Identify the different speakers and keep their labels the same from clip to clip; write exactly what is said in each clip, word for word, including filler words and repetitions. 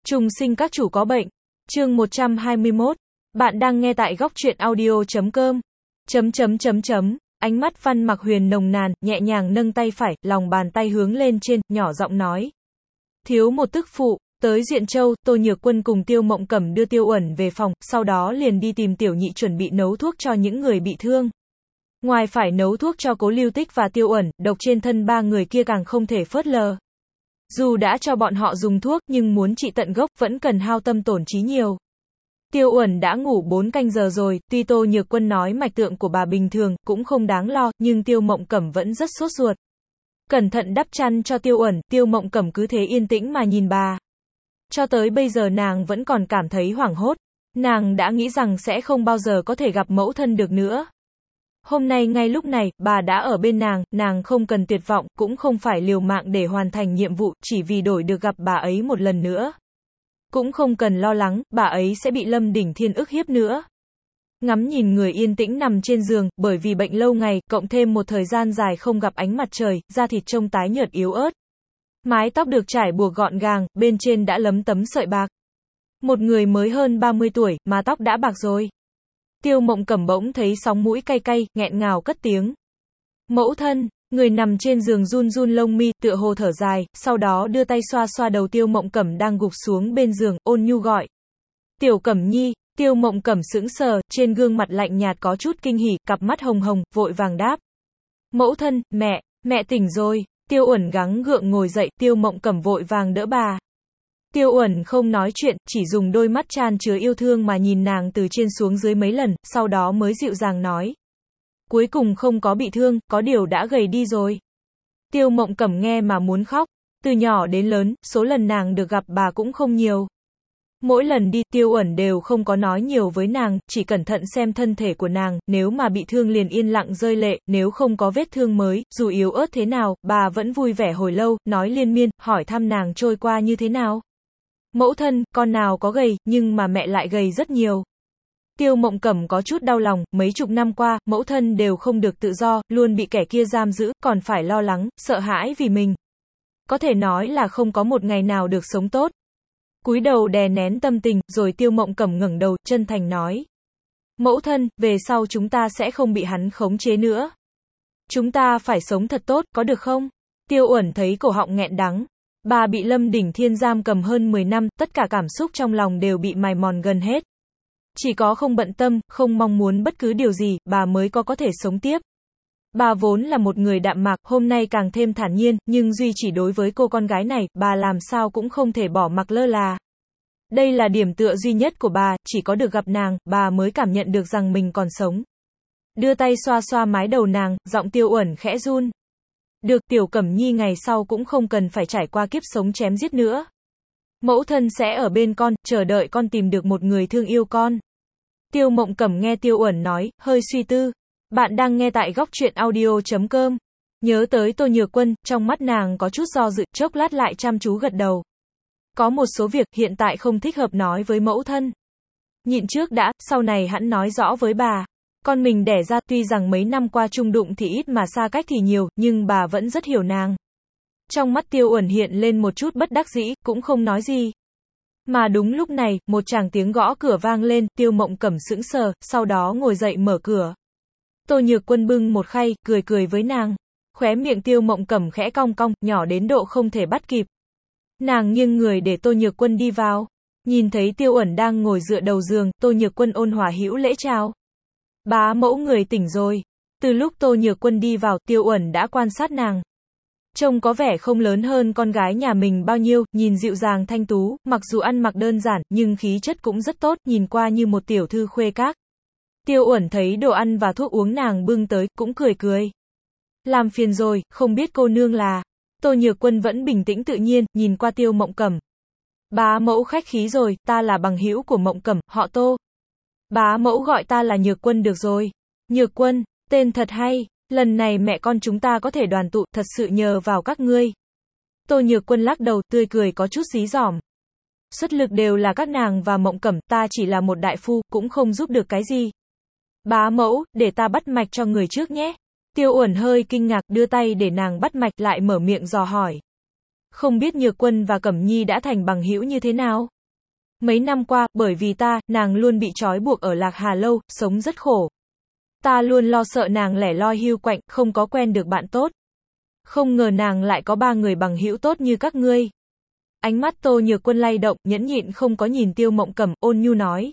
Speaker 1: Trùng sinh các chủ có bệnh. Chương một trăm hai mươi mốt. Bạn đang nghe tại góc truyện audio chấm com. Chấm chấm chấm chấm. Ánh mắt Văn Mặc Huyền nồng nàn, nhẹ nhàng nâng tay phải, lòng bàn tay hướng lên trên, nhỏ giọng nói. Thiếu một tức phụ. Tới Duyện Châu, Tô Nhược Quân cùng Tiêu Mộng Cẩm đưa Tiêu Uẩn về phòng, sau đó liền đi tìm Tiểu Nhị chuẩn bị nấu thuốc cho những người bị thương. Ngoài phải nấu thuốc cho Cố Lưu Tích và Tiêu Uẩn, độc trên thân ba người kia càng không thể phớt lờ. Dù đã cho bọn họ dùng thuốc, nhưng muốn trị tận gốc vẫn cần hao tâm tổn trí nhiều. Tiêu Uẩn đã ngủ bốn canh giờ rồi, tuy Tô Nhược Quân nói mạch tượng của bà bình thường, cũng không đáng lo, nhưng Tiêu Mộng Cẩm vẫn rất sốt ruột. Cẩn thận đắp chăn cho Tiêu Uẩn, Tiêu Mộng Cẩm cứ thế yên tĩnh mà nhìn bà. Cho tới bây giờ nàng vẫn còn cảm thấy hoảng hốt. Nàng đã nghĩ rằng sẽ không bao giờ có thể gặp mẫu thân được nữa. Hôm nay ngay lúc này, bà đã ở bên nàng, nàng không cần tuyệt vọng, cũng không phải liều mạng để hoàn thành nhiệm vụ, chỉ vì đổi được gặp bà ấy một lần nữa. Cũng không cần lo lắng, bà ấy sẽ bị Lâm Đỉnh Thiên ức hiếp nữa. Ngắm nhìn người yên tĩnh nằm trên giường, bởi vì bệnh lâu ngày, cộng thêm một thời gian dài không gặp ánh mặt trời, da thịt trông tái nhợt yếu ớt. Mái tóc được trải buộc gọn gàng, bên trên đã lấm tấm sợi bạc. Một người mới hơn ba mươi tuổi, mà tóc đã bạc rồi. Tiêu Mộng Cẩm bỗng thấy sóng mũi cay cay, nghẹn ngào cất tiếng. Mẫu thân, người nằm trên giường run run lông mi, tựa hồ thở dài, sau đó đưa tay xoa xoa đầu Tiêu Mộng Cẩm đang gục xuống bên giường, ôn nhu gọi. Tiểu Cẩm Nhi. Tiêu Mộng Cẩm sững sờ, trên gương mặt lạnh nhạt có chút kinh hỉ, cặp mắt hồng hồng, vội vàng đáp. Mẫu thân, mẹ, mẹ tỉnh rồi. Tiêu Uẩn gắng gượng ngồi dậy, Tiêu Mộng Cẩm vội vàng đỡ bà. Tiêu Uẩn không nói chuyện, chỉ dùng đôi mắt chan chứa yêu thương mà nhìn nàng từ trên xuống dưới mấy lần, sau đó mới dịu dàng nói. Cuối cùng không có bị thương, có điều đã gầy đi rồi. Tiêu Mộng Cẩm nghe mà muốn khóc. Từ nhỏ đến lớn, số lần nàng được gặp bà cũng không nhiều. Mỗi lần đi, Tiêu Uẩn đều không có nói nhiều với nàng, chỉ cẩn thận xem thân thể của nàng, nếu mà bị thương liền yên lặng rơi lệ, nếu không có vết thương mới, dù yếu ớt thế nào, bà vẫn vui vẻ hồi lâu, nói liên miên, hỏi thăm nàng trôi qua như thế nào. Mẫu thân, con nào có gầy, nhưng mà mẹ lại gầy rất nhiều. Tiêu Mộng Cẩm có chút đau lòng, mấy chục năm qua, mẫu thân đều không được tự do, luôn bị kẻ kia giam giữ, còn phải lo lắng, sợ hãi vì mình. Có thể nói là không có một ngày nào được sống tốt. Cúi đầu đè nén tâm tình, rồi Tiêu Mộng Cẩm ngẩng đầu, chân thành nói. Mẫu thân, về sau chúng ta sẽ không bị hắn khống chế nữa. Chúng ta phải sống thật tốt, có được không? Tiêu Uẩn thấy cổ họng nghẹn đắng. Bà bị Lâm Đỉnh Thiên giam cầm hơn mười năm, tất cả cảm xúc trong lòng đều bị mài mòn gần hết. Chỉ có không bận tâm, không mong muốn bất cứ điều gì, bà mới có có thể sống tiếp. Bà vốn là một người đạm mạc, hôm nay càng thêm thản nhiên, nhưng duy chỉ đối với cô con gái này, bà làm sao cũng không thể bỏ mặc lơ là. Đây là điểm tựa duy nhất của bà, chỉ có được gặp nàng, bà mới cảm nhận được rằng mình còn sống. Đưa tay xoa xoa mái đầu nàng, giọng Tiêu Uẩn khẽ run. Được, Tiểu Cẩm Nhi ngày sau cũng không cần phải trải qua kiếp sống chém giết nữa. Mẫu thân sẽ ở bên con, chờ đợi con tìm được một người thương yêu con. Tiêu Mộng Cẩm nghe Tiêu Uẩn nói, hơi suy tư. Bạn đang nghe tại góc truyện audio chấm com. Nhớ tới Tô Nhược Quân, trong mắt nàng có chút do dự, chốc lát lại chăm chú gật đầu. Có một số việc hiện tại không thích hợp nói với mẫu thân. Nhịn trước đã, sau này hẵng nói rõ với bà. Con mình đẻ ra, tuy rằng mấy năm qua chung đụng thì ít mà xa cách thì nhiều, nhưng bà vẫn rất hiểu nàng. Trong mắt Tiêu Uẩn hiện lên một chút bất đắc dĩ, cũng không nói gì. Mà đúng lúc này, một tràng tiếng gõ cửa vang lên, Tiêu Mộng Cẩm sững sờ, sau đó ngồi dậy mở cửa. Tô Nhược Quân bưng một khay, cười cười với nàng. Khóe miệng Tiêu Mộng Cẩm khẽ cong cong, nhỏ đến độ không thể bắt kịp. Nàng nghiêng người để Tô Nhược Quân đi vào. Nhìn thấy Tiêu Uẩn đang ngồi dựa đầu giường, Tô Nhược Quân ôn hòa hữu lễ chào. Bá mẫu người tỉnh rồi. Từ lúc Tô Nhược Quân đi vào, Tiêu Uẩn đã quan sát nàng. Trông có vẻ không lớn hơn con gái nhà mình bao nhiêu, nhìn dịu dàng thanh tú, mặc dù ăn mặc đơn giản, nhưng khí chất cũng rất tốt, nhìn qua như một tiểu thư khuê các. Tiêu Uẩn thấy đồ ăn và thuốc uống nàng bưng tới, cũng cười cười. Làm phiền rồi, không biết cô nương là. Tô Nhược Quân vẫn bình tĩnh tự nhiên, nhìn qua Tiêu Mộng Cẩm. Bá mẫu khách khí rồi, ta là bằng hữu của Mộng Cẩm, họ Tô. Bá mẫu gọi ta là Nhược Quân được rồi. Nhược Quân, tên thật hay, lần này mẹ con chúng ta có thể đoàn tụ, thật sự nhờ vào các ngươi. Tô Nhược Quân lắc đầu, tươi cười có chút dí dỏm. Xuất lực đều là các nàng và Mộng Cẩm, ta chỉ là một đại phu, cũng không giúp được cái gì. Bá mẫu, để ta bắt mạch cho người trước nhé. Tiêu Uẩn hơi kinh ngạc, đưa tay để nàng bắt mạch, lại mở miệng dò hỏi. Không biết Nhược Quân và Cẩm Nhi đã thành bằng hữu như thế nào? Mấy năm qua, bởi vì ta, nàng luôn bị trói buộc ở Lạc Hà Lâu, sống rất khổ. Ta luôn lo sợ nàng lẻ loi hiu quạnh, không có quen được bạn tốt. Không ngờ nàng lại có ba người bằng hữu tốt như các ngươi. Ánh mắt Tô Nhược Quân lay động, nhẫn nhịn không có nhìn Tiêu Mộng Cẩm, ôn nhu nói.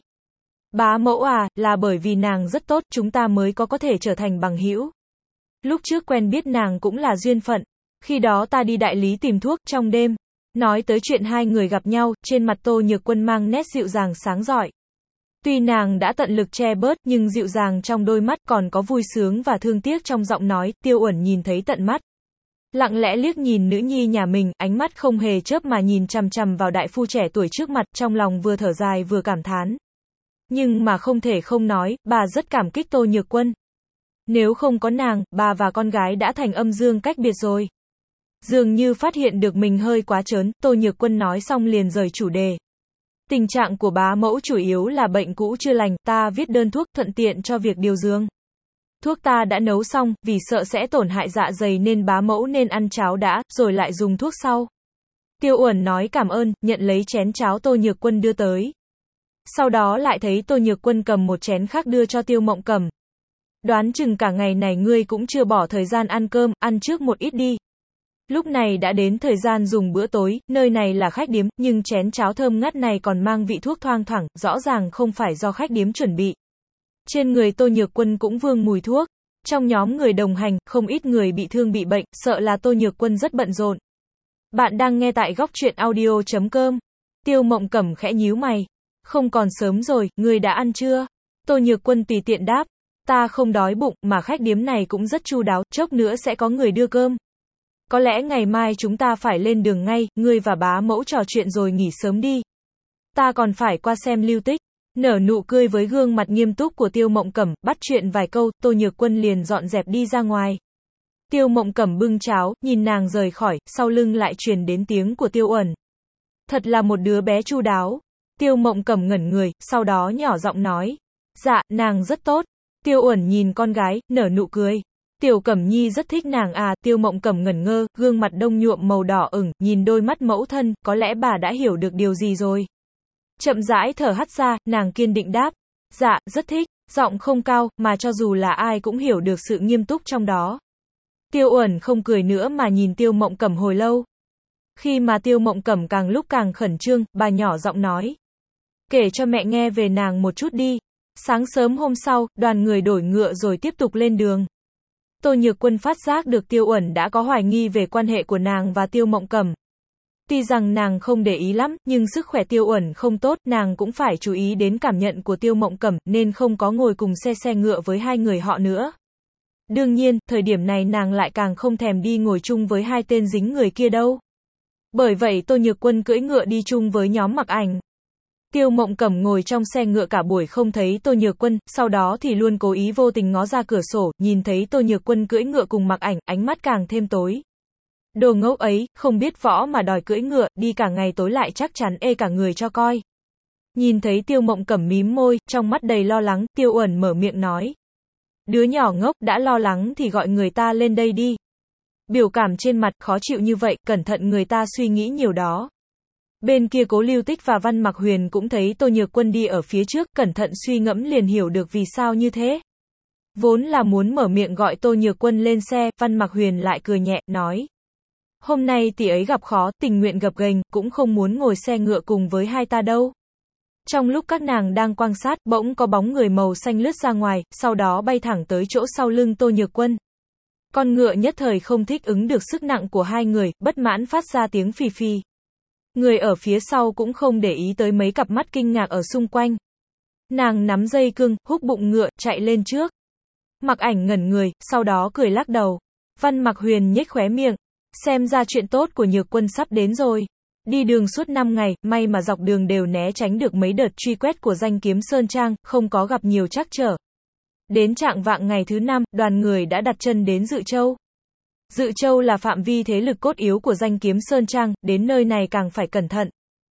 Speaker 1: Bá mẫu à, là bởi vì nàng rất tốt, chúng ta mới có có thể trở thành bằng hữu. Lúc trước quen biết nàng cũng là duyên phận. Khi đó ta đi đại lý tìm thuốc, trong đêm. Nói tới chuyện hai người gặp nhau, trên mặt Tô Nhược Quân mang nét dịu dàng sáng rọi. Tuy nàng đã tận lực che bớt, nhưng dịu dàng trong đôi mắt còn có vui sướng và thương tiếc trong giọng nói, Tiêu Uẩn nhìn thấy tận mắt. Lặng lẽ liếc nhìn nữ nhi nhà mình, ánh mắt không hề chớp mà nhìn chằm chằm vào đại phu trẻ tuổi trước mặt, trong lòng vừa thở dài vừa cảm thán. Nhưng mà không thể không nói, bà rất cảm kích Tô Nhược Quân. Nếu không có nàng, bà và con gái đã thành âm dương cách biệt rồi. Dường như phát hiện được mình hơi quá trớn, Tô Nhược Quân nói xong liền rời chủ đề. Tình trạng của bá mẫu chủ yếu là bệnh cũ chưa lành, ta viết đơn thuốc thuận tiện cho việc điều dưỡng. Thuốc ta đã nấu xong, vì sợ sẽ tổn hại dạ dày nên bá mẫu nên ăn cháo đã, rồi lại dùng thuốc sau. Tiêu Uẩn nói cảm ơn, nhận lấy chén cháo Tô Nhược Quân đưa tới. Sau đó lại thấy Tô Nhược Quân cầm một chén khác đưa cho Tiêu Mộng Cẩm. Đoán chừng cả ngày này ngươi cũng chưa bỏ thời gian ăn cơm, ăn trước một ít đi. Lúc này đã đến thời gian dùng bữa tối, nơi này là khách điếm, nhưng chén cháo thơm ngát này còn mang vị thuốc thoang thoảng, rõ ràng không phải do khách điếm chuẩn bị. Trên người Tô Nhược Quân cũng vương mùi thuốc. Trong nhóm người đồng hành, không ít người bị thương bị bệnh, sợ là Tô Nhược Quân rất bận rộn. Bạn đang nghe tại góc truyện audio chấm com. Tiêu Mộng Cẩm khẽ nhíu mày. Không còn sớm rồi, ngươi đã ăn chưa? Tô Nhược Quân tùy tiện đáp. Ta không đói bụng, mà khách điếm này cũng rất chu đáo, chốc nữa sẽ có người đưa cơm. Có lẽ ngày mai chúng ta phải lên đường ngay, ngươi và bá mẫu trò chuyện rồi nghỉ sớm đi. Ta còn phải qua xem lưu tích. Nở nụ cười với gương mặt nghiêm túc của Tiêu Mộng Cẩm, bắt chuyện vài câu, Tô Nhược Quân liền dọn dẹp đi ra ngoài. Tiêu Mộng Cẩm bưng cháo, nhìn nàng rời khỏi, sau lưng lại truyền đến tiếng của Tiêu Uẩn. Thật là một đứa bé chu đáo. Tiêu Mộng Cẩm ngẩn người, sau đó nhỏ giọng nói. Dạ, nàng rất tốt. Tiêu Uẩn nhìn con gái, nở nụ cười. Tiểu Cẩm Nhi rất thích nàng à, Tiêu Mộng Cẩm ngẩn ngơ, gương mặt đông nhuộm màu đỏ ửng, nhìn đôi mắt mẫu thân, có lẽ bà đã hiểu được điều gì rồi. Chậm rãi thở hắt ra, nàng kiên định đáp. Dạ, rất thích, giọng không cao, mà cho dù là ai cũng hiểu được sự nghiêm túc trong đó. Tiêu Uẩn không cười nữa mà nhìn Tiêu Mộng Cẩm hồi lâu. Khi mà Tiêu Mộng Cẩm càng lúc càng khẩn trương, bà nhỏ giọng nói. Kể cho mẹ nghe về nàng một chút đi. Sáng sớm hôm sau, đoàn người đổi ngựa rồi tiếp tục lên đường. Tô Nhược Quân phát giác được Tiêu Uẩn đã có hoài nghi về quan hệ của nàng và Tiêu Mộng Cẩm. Tuy rằng nàng không để ý lắm, nhưng sức khỏe Tiêu Uẩn không tốt, nàng cũng phải chú ý đến cảm nhận của Tiêu Mộng Cẩm, nên không có ngồi cùng xe xe ngựa với hai người họ nữa. Đương nhiên, thời điểm này nàng lại càng không thèm đi ngồi chung với hai tên dính người kia đâu. Bởi vậy Tô Nhược Quân cưỡi ngựa đi chung với nhóm Mặc Ảnh. Tiêu Mộng Cẩm ngồi trong xe ngựa cả buổi không thấy Tô Nhược Quân, sau đó thì luôn cố ý vô tình ngó ra cửa sổ, nhìn thấy Tô Nhược Quân cưỡi ngựa cùng Mặc Ảnh, ánh mắt càng thêm tối. Đồ ngốc ấy, không biết võ mà đòi cưỡi ngựa, đi cả ngày tối lại chắc chắn ê cả người cho coi. Nhìn thấy Tiêu Mộng Cẩm mím môi, trong mắt đầy lo lắng, Tiêu Uẩn mở miệng nói. Đứa nhỏ ngốc, đã lo lắng thì gọi người ta lên đây đi. Biểu cảm trên mặt, khó chịu như vậy, cẩn thận người ta suy nghĩ nhiều đó. Bên kia Cố Lưu Tích và Văn Mặc Huyền cũng thấy Tô Nhược Quân đi ở phía trước, cẩn thận suy ngẫm liền hiểu được vì sao như thế. Vốn là muốn mở miệng gọi Tô Nhược Quân lên xe, Văn Mặc Huyền lại cười nhẹ, nói. Hôm nay tỷ ấy gặp khó, tình nguyện gập ghềnh, cũng không muốn ngồi xe ngựa cùng với hai ta đâu. Trong lúc các nàng đang quan sát, bỗng có bóng người màu xanh lướt ra ngoài, sau đó bay thẳng tới chỗ sau lưng Tô Nhược Quân. Con ngựa nhất thời không thích ứng được sức nặng của hai người, bất mãn phát ra tiếng phì phì. Người ở phía sau cũng không để ý tới mấy cặp mắt kinh ngạc ở xung quanh. Nàng nắm dây cương, húc bụng ngựa, chạy lên trước. Mặc Ảnh ngẩn người, sau đó cười lắc đầu. Văn Mặc Huyền nhếch khóe miệng. Xem ra chuyện tốt của Nhược Quân sắp đến rồi. Đi đường suốt năm ngày, may mà dọc đường đều né tránh được mấy đợt truy quét của Danh Kiếm Sơn Trang, không có gặp nhiều trắc trở. Đến trạng vạng ngày thứ năm, đoàn người đã đặt chân đến Dự Châu. Dự Châu là phạm vi thế lực cốt yếu của Danh Kiếm Sơn Trang, đến nơi này càng phải cẩn thận.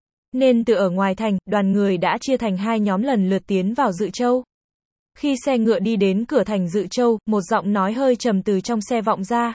Speaker 1: Nên từ ở ngoài thành, đoàn người đã chia thành hai nhóm lần lượt tiến vào Dự Châu. Khi xe ngựa đi đến cửa thành Dự Châu, một giọng nói hơi trầm từ trong xe vọng ra.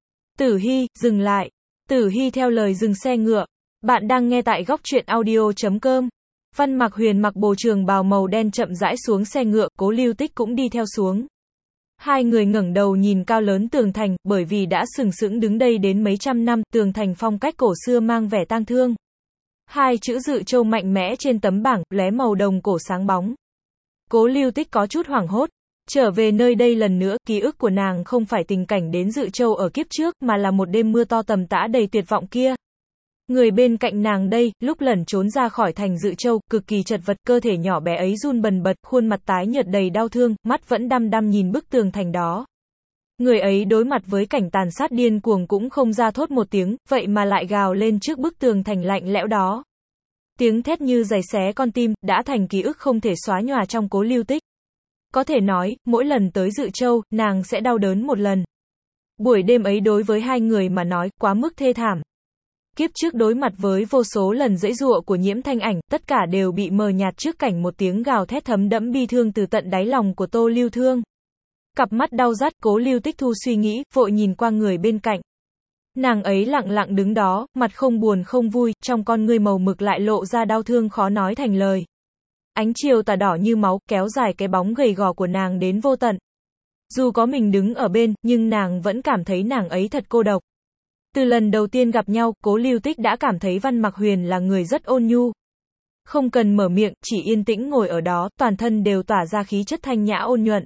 Speaker 1: Tử Hy, dừng lại. Tử Hy theo lời dừng xe ngựa. Bạn đang nghe tại góc truyện audio chấm com. Văn Mạc Huyền mặc bộ trường bào màu đen chậm rãi xuống xe ngựa, Cố Lưu Tích cũng đi theo xuống. Hai người ngẩng đầu nhìn cao lớn tường thành, bởi vì đã sừng sững đứng đây đến mấy trăm năm, tường thành phong cách cổ xưa mang vẻ tang thương. Hai chữ Dự Châu mạnh mẽ trên tấm bảng, lóe màu đồng cổ sáng bóng. Cố Lưu Tích có chút hoảng hốt. Trở về nơi đây lần nữa, ký ức của nàng không phải tình cảnh đến Dự Châu ở kiếp trước, mà là một đêm mưa to tầm tã đầy tuyệt vọng kia. Người bên cạnh nàng đây, lúc lẩn trốn ra khỏi thành Dự Châu, cực kỳ chật vật, cơ thể nhỏ bé ấy run bần bật, khuôn mặt tái nhợt đầy đau thương, mắt vẫn đăm đăm nhìn bức tường thành đó. Người ấy đối mặt với cảnh tàn sát điên cuồng cũng không ra thốt một tiếng, vậy mà lại gào lên trước bức tường thành lạnh lẽo đó. Tiếng thét như giày xé con tim, đã thành ký ức không thể xóa nhòa trong Cố Lưu Tích. Có thể nói, mỗi lần tới Dự Châu, nàng sẽ đau đớn một lần. Buổi đêm ấy đối với hai người mà nói, quá mức thê thảm. Kiếp trước đối mặt với vô số lần giãy giụa của Nhiễm Thanh Ảnh, tất cả đều bị mờ nhạt trước cảnh một tiếng gào thét thấm đẫm bi thương từ tận đáy lòng của Tô Lưu Thương. Cặp mắt đau rát, Cố Lưu Tích thu suy nghĩ, vội nhìn qua người bên cạnh. Nàng ấy lặng lặng đứng đó, mặt không buồn không vui, trong con ngươi màu mực lại lộ ra đau thương khó nói thành lời. Ánh chiều tà đỏ như máu, kéo dài cái bóng gầy gò của nàng đến vô tận. Dù có mình đứng ở bên, nhưng nàng vẫn cảm thấy nàng ấy thật cô độc. Từ lần đầu tiên gặp nhau, Cố Lưu Tích đã cảm thấy Văn Mạc Huyền là người rất ôn nhu. Không cần mở miệng, chỉ yên tĩnh ngồi ở đó, toàn thân đều tỏa ra khí chất thanh nhã ôn nhuận.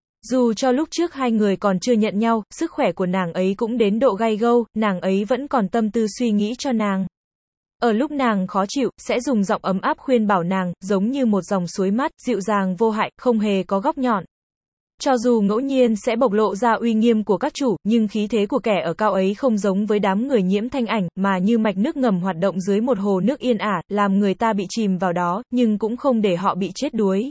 Speaker 1: Dù cho lúc trước hai người còn chưa nhận nhau, sức khỏe của nàng ấy cũng đến độ gay gâu, nàng ấy vẫn còn tâm tư suy nghĩ cho nàng. Ở lúc nàng khó chịu, sẽ dùng giọng ấm áp khuyên bảo nàng, giống như một dòng suối mát, dịu dàng vô hại, không hề có góc nhọn. Cho dù ngẫu nhiên sẽ bộc lộ ra uy nghiêm của các chủ, nhưng khí thế của kẻ ở cao ấy không giống với đám người Nhiễm Thanh Ảnh, mà như mạch nước ngầm hoạt động dưới một hồ nước yên ả, làm người ta bị chìm vào đó, nhưng cũng không để họ bị chết đuối.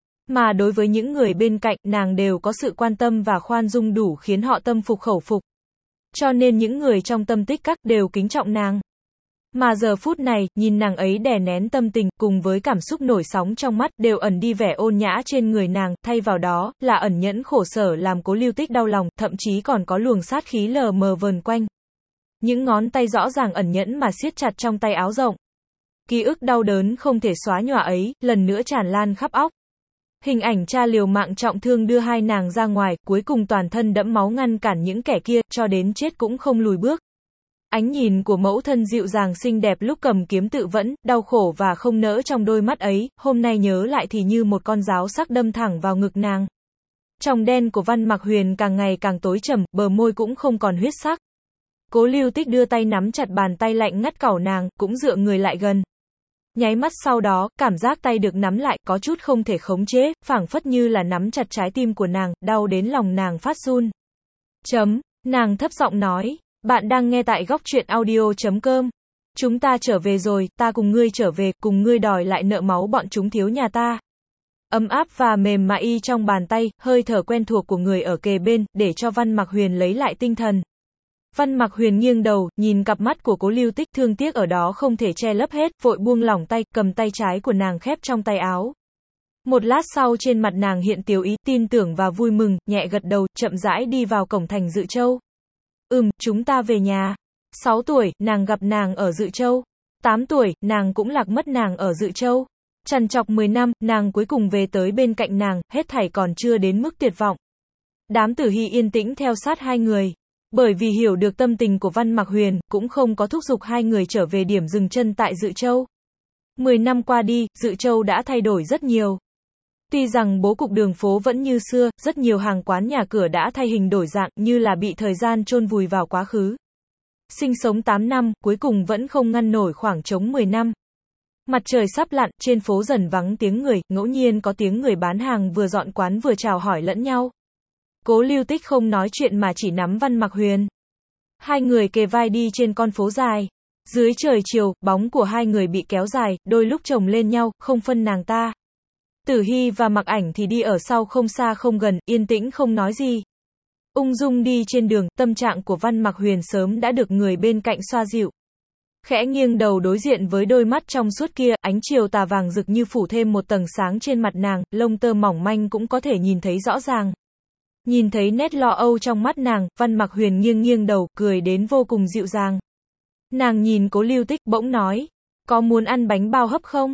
Speaker 1: Mà đối với những người bên cạnh, nàng đều có sự quan tâm và khoan dung đủ khiến họ tâm phục khẩu phục. Cho nên những người trong tâm tích các đều kính trọng nàng. Mà giờ phút này, nhìn nàng ấy đè nén tâm tình, cùng với cảm xúc nổi sóng trong mắt, đều ẩn đi vẻ ôn nhã trên người nàng, thay vào đó, là ẩn nhẫn khổ sở làm Cố Lưu Tích đau lòng, thậm chí còn có luồng sát khí lờ mờ vờn quanh. Những ngón tay rõ ràng ẩn nhẫn mà siết chặt trong tay áo rộng. Ký ức đau đớn không thể xóa nhòa ấy, lần nữa tràn lan khắp óc. Hình ảnh cha liều mạng trọng thương đưa hai nàng ra ngoài, cuối cùng toàn thân đẫm máu ngăn cản những kẻ kia, cho đến chết cũng không lùi bước. Ánh nhìn của mẫu thân dịu dàng xinh đẹp lúc cầm kiếm tự vẫn, đau khổ và không nỡ trong đôi mắt ấy, hôm nay nhớ lại thì như một con giáo sắc đâm thẳng vào ngực nàng. Tròng đen của Văn Mạc Huyền càng ngày càng tối trầm, bờ môi cũng không còn huyết sắc. Cố Lưu Tích đưa tay nắm chặt bàn tay lạnh ngắt cẩu nàng, cũng dựa người lại gần. Nháy mắt sau đó, cảm giác tay được nắm lại, có chút không thể khống chế, phảng phất như là nắm chặt trái tim của nàng, đau đến lòng nàng phát run. Chấm, nàng thấp giọng nói. Bạn đang nghe tại góc truyện audio chấm com. Chúng ta trở về rồi, ta cùng ngươi trở về, cùng ngươi đòi lại nợ máu bọn chúng thiếu nhà ta. Ấm áp và mềm mại trong bàn tay, hơi thở quen thuộc của người ở kề bên, để cho Văn Mạc Huyền lấy lại tinh thần. Văn Mạc Huyền nghiêng đầu, nhìn cặp mắt của Cố Lưu Tích, thương tiếc ở đó không thể che lấp hết, vội buông lỏng tay, cầm tay trái của nàng khép trong tay áo. Một lát sau trên mặt nàng hiện tiếu ý, tin tưởng và vui mừng, nhẹ gật đầu, chậm rãi đi vào cổng thành Dự Châu. Ừm, chúng ta về nhà. sáu tuổi, nàng gặp nàng ở Dự Châu. tám tuổi, nàng cũng lạc mất nàng ở Dự Châu. Trằn trọc mười năm, nàng cuối cùng về tới bên cạnh nàng, hết thảy còn chưa đến mức tuyệt vọng. Đám Tử Hy yên tĩnh theo sát hai người. Bởi vì hiểu được tâm tình của Văn Mạc Huyền, cũng không có thúc giục hai người trở về điểm dừng chân tại Dự Châu. Mười năm qua đi, Dự Châu đã thay đổi rất nhiều. Tuy rằng bố cục đường phố vẫn như xưa, rất nhiều hàng quán nhà cửa đã thay hình đổi dạng, như là bị thời gian chôn vùi vào quá khứ. Sinh sống tám năm, cuối cùng vẫn không ngăn nổi khoảng trống mười năm. Mặt trời sắp lặn, trên phố dần vắng tiếng người, ngẫu nhiên có tiếng người bán hàng vừa dọn quán vừa chào hỏi lẫn nhau. Cố Lưu Tích không nói chuyện mà chỉ nắm Văn Mạc Huyền. Hai người kề vai đi trên con phố dài. Dưới trời chiều, bóng của hai người bị kéo dài, đôi lúc chồng lên nhau, không phân nàng ta. Tử Hy và Mạc Ảnh thì đi ở sau không xa không gần, yên tĩnh không nói gì. Ung dung đi trên đường, tâm trạng của Văn Mạc Huyền sớm đã được người bên cạnh xoa dịu. Khẽ nghiêng đầu đối diện với đôi mắt trong suốt kia, ánh chiều tà vàng rực như phủ thêm một tầng sáng trên mặt nàng, lông tơ mỏng manh cũng có thể nhìn thấy rõ ràng. Nhìn thấy nét lo âu trong mắt nàng, Văn Mạc Huyền nghiêng nghiêng đầu, cười đến vô cùng dịu dàng. Nàng nhìn Cố Lưu Tích, bỗng nói, có muốn ăn bánh bao hấp không?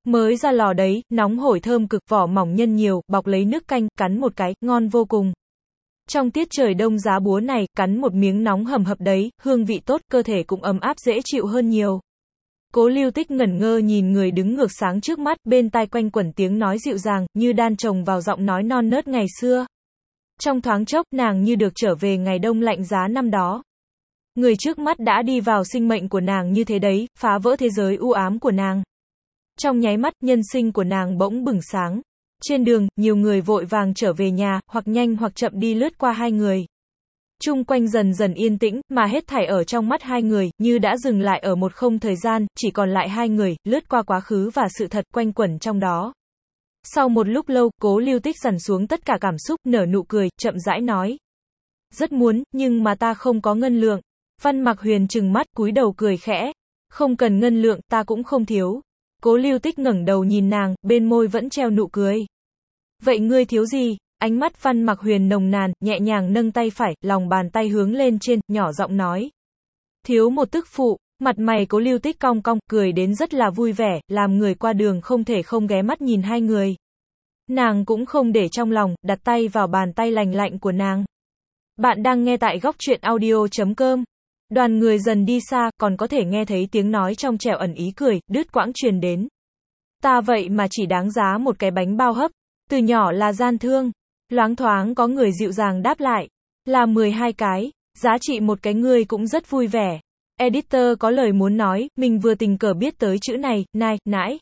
Speaker 1: Mới ra lò đấy, nóng hổi thơm cực, vỏ mỏng nhân nhiều, bọc lấy nước canh, cắn một cái, ngon vô cùng. Trong tiết trời đông giá búa này, cắn một miếng nóng hầm hập đấy, hương vị tốt, cơ thể cũng ấm áp dễ chịu hơn nhiều. Cố Lưu Tích ngẩn ngơ nhìn người đứng ngược sáng trước mắt, bên tai quanh quẩn tiếng nói dịu dàng, như đan chồng vào giọng nói non nớt ngày xưa. Trong thoáng chốc, nàng như được trở về ngày đông lạnh giá năm đó. Người trước mắt đã đi vào sinh mệnh của nàng như thế đấy, phá vỡ thế giới u ám của nàng. Trong nháy mắt, nhân sinh của nàng bỗng bừng sáng. Trên đường, nhiều người vội vàng trở về nhà, hoặc nhanh hoặc chậm đi lướt qua hai người. Chung quanh dần dần yên tĩnh, mà hết thảy ở trong mắt hai người, như đã dừng lại ở một không thời gian, chỉ còn lại hai người, lướt qua quá khứ và sự thật quanh quẩn trong đó. Sau một lúc lâu, Cố Lưu Tích dằn xuống tất cả cảm xúc, nở nụ cười, chậm rãi nói. Rất muốn, nhưng mà ta không có ngân lượng. Văn Mặc Huyền trừng mắt, cúi đầu cười khẽ. Không cần ngân lượng, ta cũng không thiếu. Cố Lưu Tích ngẩng đầu nhìn nàng, bên môi vẫn treo nụ cười. Vậy ngươi thiếu gì? Ánh mắt Văn Mặc Huyền nồng nàn, nhẹ nhàng nâng tay phải, lòng bàn tay hướng lên trên, nhỏ giọng nói. Thiếu một tức phụ. Mặt mày Cố Lưu Tích cong cong, cười đến rất là vui vẻ, làm người qua đường không thể không ghé mắt nhìn hai người. Nàng cũng không để trong lòng, đặt tay vào bàn tay lành lạnh của nàng. Bạn đang nghe tại góc truyện audio chấm com. Đoàn người dần đi xa, còn có thể nghe thấy tiếng nói trong trẻo ẩn ý cười, đứt quãng truyền đến. Ta vậy mà chỉ đáng giá một cái bánh bao hấp. Từ nhỏ là gian thương. Loáng thoáng có người dịu dàng đáp lại. Là mười hai cái. Giá trị một cái ngươi cũng rất vui vẻ. Editor có lời muốn nói, mình vừa tình cờ biết tới chữ này, nai, nãi.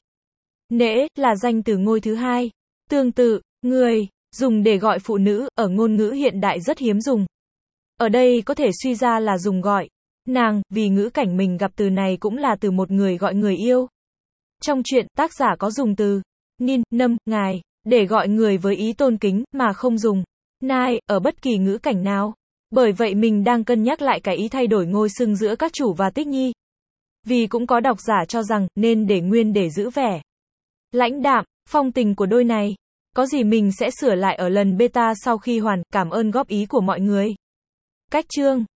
Speaker 1: Nễ, là danh từ ngôi thứ hai. Tương tự, người, dùng để gọi phụ nữ, ở ngôn ngữ hiện đại rất hiếm dùng. Ở đây có thể suy ra là dùng gọi. Nàng, vì ngữ cảnh mình gặp từ này cũng là từ một người gọi người yêu. Trong truyện, tác giả có dùng từ nin, nâm, ngài, để gọi người với ý tôn kính, mà không dùng nai, ở bất kỳ ngữ cảnh nào. Bởi vậy mình đang cân nhắc lại cái ý thay đổi ngôi xưng giữa các chủ và Tích Nhi. Vì cũng có độc giả cho rằng, nên để nguyên để giữ vẻ lãnh đạm, phong tình của đôi này. Có gì mình sẽ sửa lại ở lần beta sau khi hoàn, cảm ơn góp ý của mọi người. Cách chương